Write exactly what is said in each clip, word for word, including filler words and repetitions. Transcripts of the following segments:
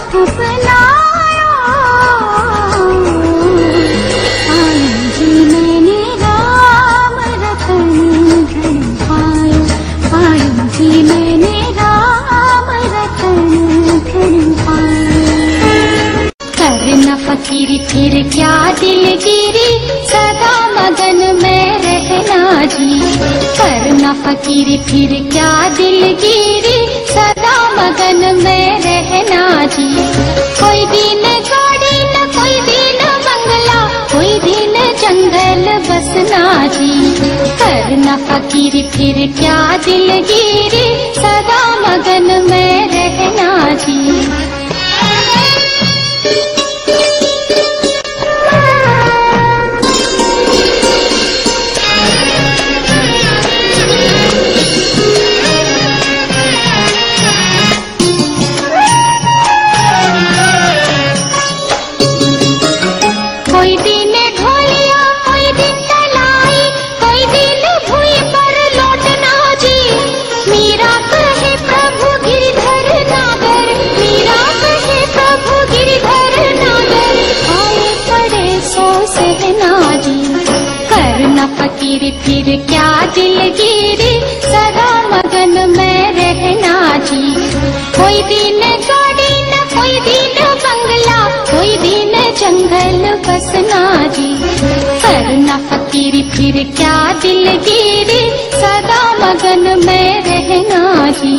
अपनाया। पाया जी मैंने राम रतन धन पाया, पाया जी मैंने राम रतन धन पाया। करना फकीरी फिर क्या दिलगिरी, सदा मगन में रहना जी। करना फकीरी फिर क्या दिलगिरी, सदा मगन में रहना जी। कोई दिन गाड़ी न कोई दिन बंगला, कोई दिन जंगल बसना जी। करना फकीरी फिर क्या दिलगिरी, सदा मगन में रहना जी। कोई दिन ढोलिया कोई दिन तलाई, कोई दिन भूमि पर लौटना जी। मीरा कहे प्रभु गिरधर नागर, मीरा कहे प्रभु गिरधर नागर, आए पड़े सो सहना जी। करना फकीरी फिर क्या दिलगिरी, सदा मगन में रहना जी। कोई दिन गाड़ी न कोई दिन बंगला, कोई दिन जंगल बसना जी। करना फकीरी फिर क्या दिलगिरी, सदा मगन में रहना जी।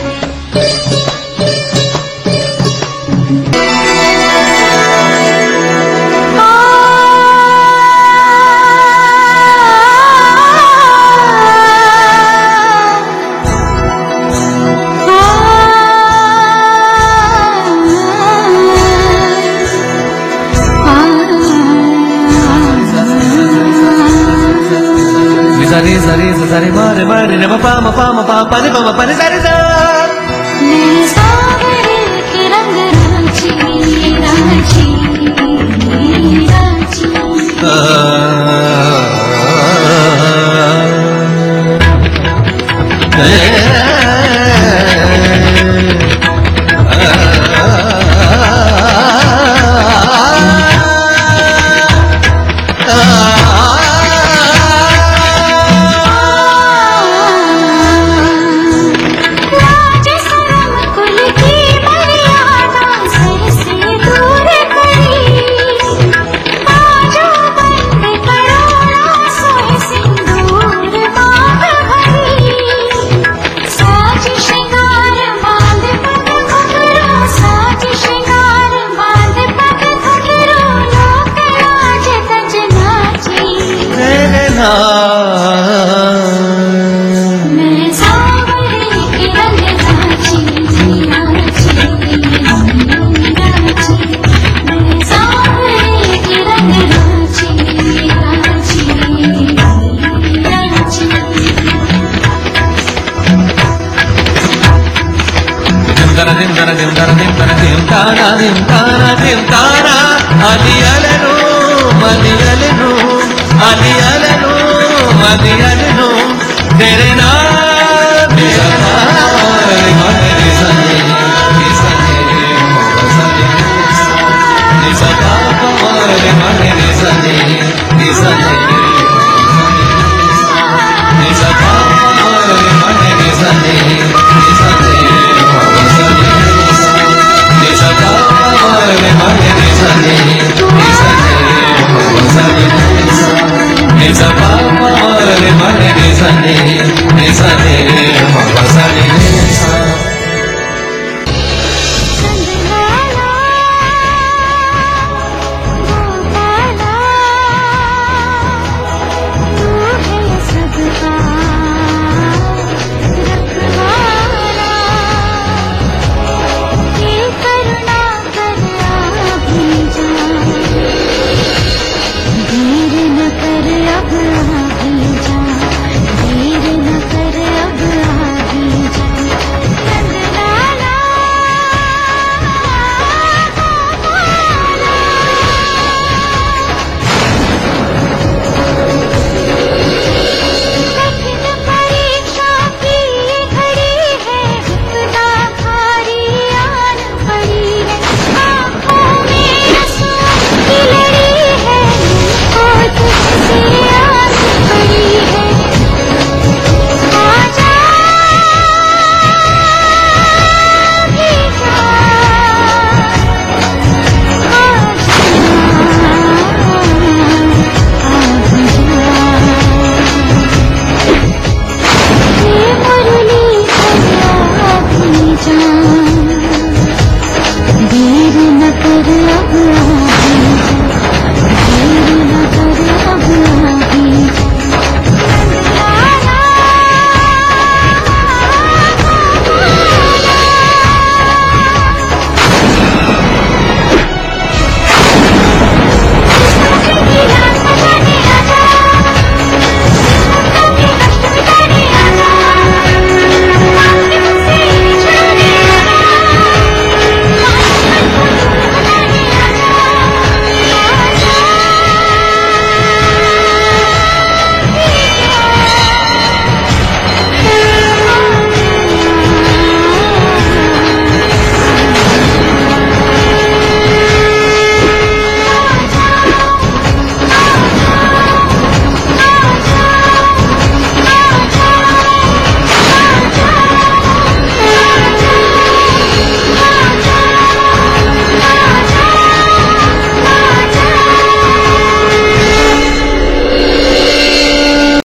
Sari sari sari mare mare ne pa pa ma pa ma pa pa ne pa ma pa ne sari sa। मैं सावरे के रंग रांची रांची रांची। అలియలను మలియలను అలియలను మలియలను తెరే